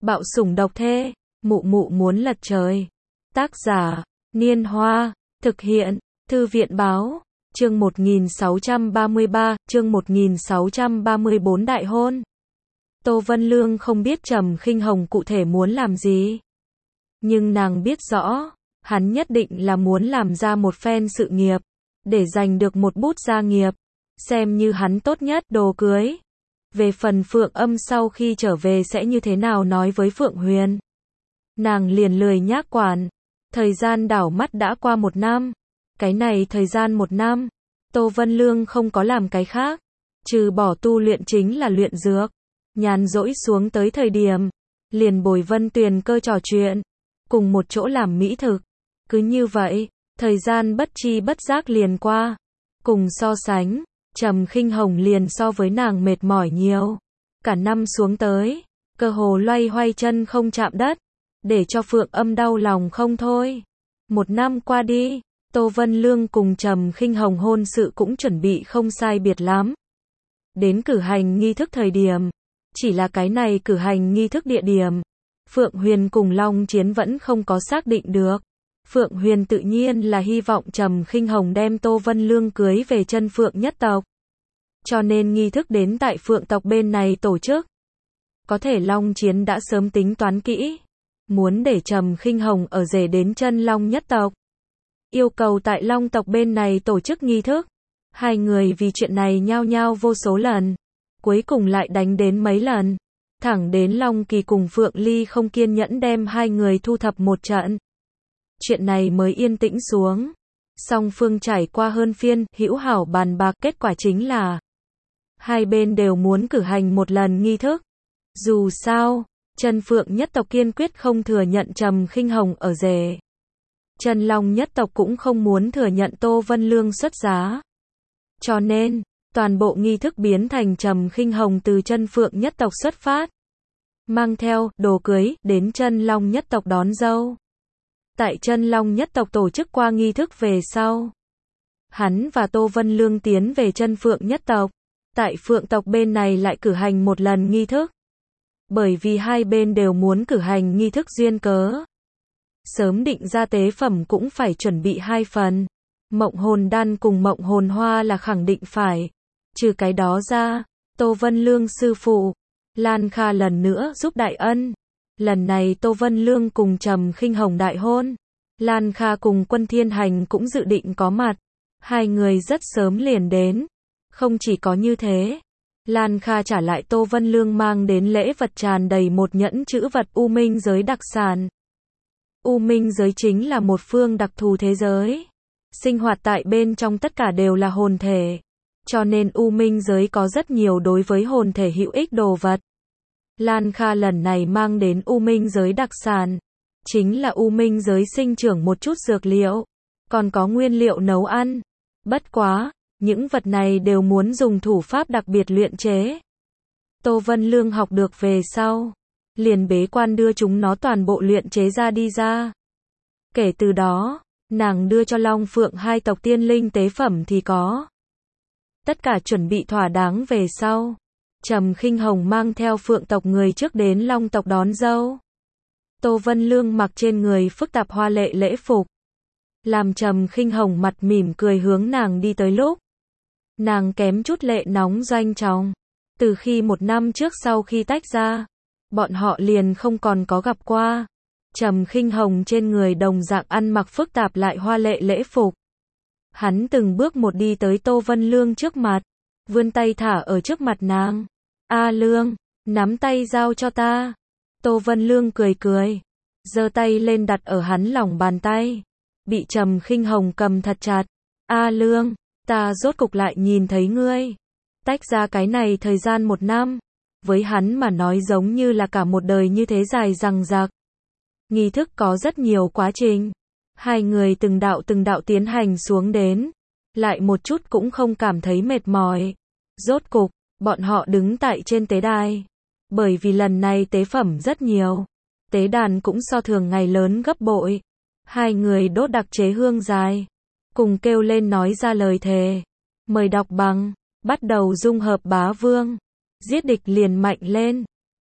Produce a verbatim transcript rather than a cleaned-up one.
Bạo sủng độc thê, mụ mụ muốn lật trời. Tác giả, Niên Hoa, thực hiện, Thư viện báo, chương một nghìn sáu trăm ba mươi ba, chương một nghìn sáu trăm ba mươi bốn đại hôn. Tô Vân Lương không biết Trầm Khinh Hồng cụ thể muốn làm gì. Nhưng nàng biết rõ, hắn nhất định là muốn làm ra một phen sự nghiệp, để giành được một bút gia nghiệp, xem như hắn tốt nhất đồ cưới. Về phần Phượng Âm sau khi trở về sẽ như thế nào nói với Phượng Huyền, nàng liền lười nhác quản. Thời gian đảo mắt đã qua một năm. Cái này thời gian một năm, Tô Vân Lương không có làm cái khác, trừ bỏ tu luyện chính là luyện dược. Nhàn rỗi xuống tới thời điểm, liền bồi Vân Tuyền Cơ trò chuyện, cùng một chỗ làm mỹ thực. Cứ như vậy, thời gian bất chi bất giác liền qua. Cùng so sánh, Trầm Khinh Hồng liền so với nàng mệt mỏi nhiều. Cả năm xuống tới, cơ hồ loay hoay chân không chạm đất, để cho Phượng Âm đau lòng không thôi. Một năm qua đi, Tô Vân Lương cùng Trầm Khinh Hồng hôn sự cũng chuẩn bị không sai biệt lắm. Đến cử hành nghi thức thời điểm, chỉ là cái này cử hành nghi thức địa điểm, Phượng Huyền cùng Long Chiến vẫn không có xác định được. Phượng Huyền tự nhiên là hy vọng Trầm Khinh Hồng đem Tô Vân Lương cưới về chân Phượng nhất tộc. Cho nên nghi thức đến tại Phượng tộc bên này tổ chức. Có thể Long Chiến đã sớm tính toán kỹ, muốn để Trầm Khinh Hồng ở rể đến chân Long nhất tộc. Yêu cầu tại Long tộc bên này tổ chức nghi thức. Hai người vì chuyện này nhao nhao vô số lần, cuối cùng lại đánh đến mấy lần. Thẳng đến Long Kỳ cùng Phượng Ly không kiên nhẫn đem hai người thu thập một trận. Chuyện này mới yên tĩnh xuống. Song phương trải qua hơn phiên hữu hảo bàn bạc, kết quả chính là hai bên đều muốn cử hành một lần nghi thức. Dù sao, chân Phượng nhất tộc kiên quyết không thừa nhận Trầm Khinh Hồng ở rể. Chân Long nhất tộc cũng không muốn thừa nhận Tô Vân Lương xuất giá. Cho nên, toàn bộ nghi thức biến thành Trầm Khinh Hồng từ chân Phượng nhất tộc xuất phát, mang theo đồ cưới đến chân Long nhất tộc đón dâu. Tại chân Long nhất tộc tổ chức qua nghi thức về sau, hắn và Tô Vân Lương tiến về chân Phượng nhất tộc. Tại Phượng tộc bên này lại cử hành một lần nghi thức. Bởi vì hai bên đều muốn cử hành nghi thức duyên cớ, sớm định ra tế phẩm cũng phải chuẩn bị hai phần. Mộng hồn đan cùng mộng hồn hoa là khẳng định phải. Trừ cái đó ra, Tô Vân Lương sư phụ Lan Kha lần nữa giúp đại ân. Lần này Tô Vân Lương cùng Trầm Khinh Hồng đại hôn, Lan Kha cùng Quân Thiên Hành cũng dự định có mặt. Hai người rất sớm liền đến. Không chỉ có như thế, Lan Kha trả lại Tô Vân Lương mang đến lễ vật tràn đầy một nhẫn chữ vật U Minh giới đặc sản. U Minh giới chính là một phương đặc thù thế giới. Sinh hoạt tại bên trong tất cả đều là hồn thể. Cho nên U Minh giới có rất nhiều đối với hồn thể hữu ích đồ vật. Lan Kha lần này mang đến U Minh giới đặc sản, chính là U Minh giới sinh trưởng một chút dược liệu, còn có nguyên liệu nấu ăn. Bất quá, những vật này đều muốn dùng thủ pháp đặc biệt luyện chế. Tô Vân Lương học được về sau, liền bế quan đưa chúng nó toàn bộ luyện chế ra đi ra. Kể từ đó, nàng đưa cho Long Phượng hai tộc tiên linh tế phẩm thì có. Tất cả chuẩn bị thỏa đáng về sau, Trầm Khinh Hồng mang theo Phượng tộc người trước đến Long tộc đón dâu. Tô Vân Lương mặc trên người phức tạp hoa lệ lễ phục, làm Trầm Khinh Hồng mặt mỉm cười hướng nàng đi tới lúc, nàng kém chút lệ nóng doanh trọng. Từ khi một năm trước sau khi tách ra, bọn họ liền không còn có gặp qua. Trầm Khinh Hồng trên người đồng dạng ăn mặc phức tạp lại hoa lệ lễ phục. Hắn từng bước một đi tới Tô Vân Lương trước mặt, vươn tay thả ở trước mặt nàng. A Lương, nắm tay giao cho ta. Tô Vân Lương cười cười, giơ tay lên đặt ở hắn lòng bàn tay. Bị Trầm Khinh Hồng cầm thật chặt. A Lương, ta rốt cục lại nhìn thấy ngươi. Tách ra cái này thời gian một năm, với hắn mà nói giống như là cả một đời như thế dài dằng dặc. Nghi thức có rất nhiều quá trình. Hai người từng đạo từng đạo tiến hành xuống đến, lại một chút cũng không cảm thấy mệt mỏi. Rốt cục, bọn họ đứng tại trên tế đài. Bởi vì lần này tế phẩm rất nhiều, tế đàn cũng so thường ngày lớn gấp bội. Hai người đốt đặc chế hương dài, cùng kêu lên nói ra lời thề. Mời đọc bằng, bắt đầu dung hợp bá vương. Giết địch liền mạnh lên.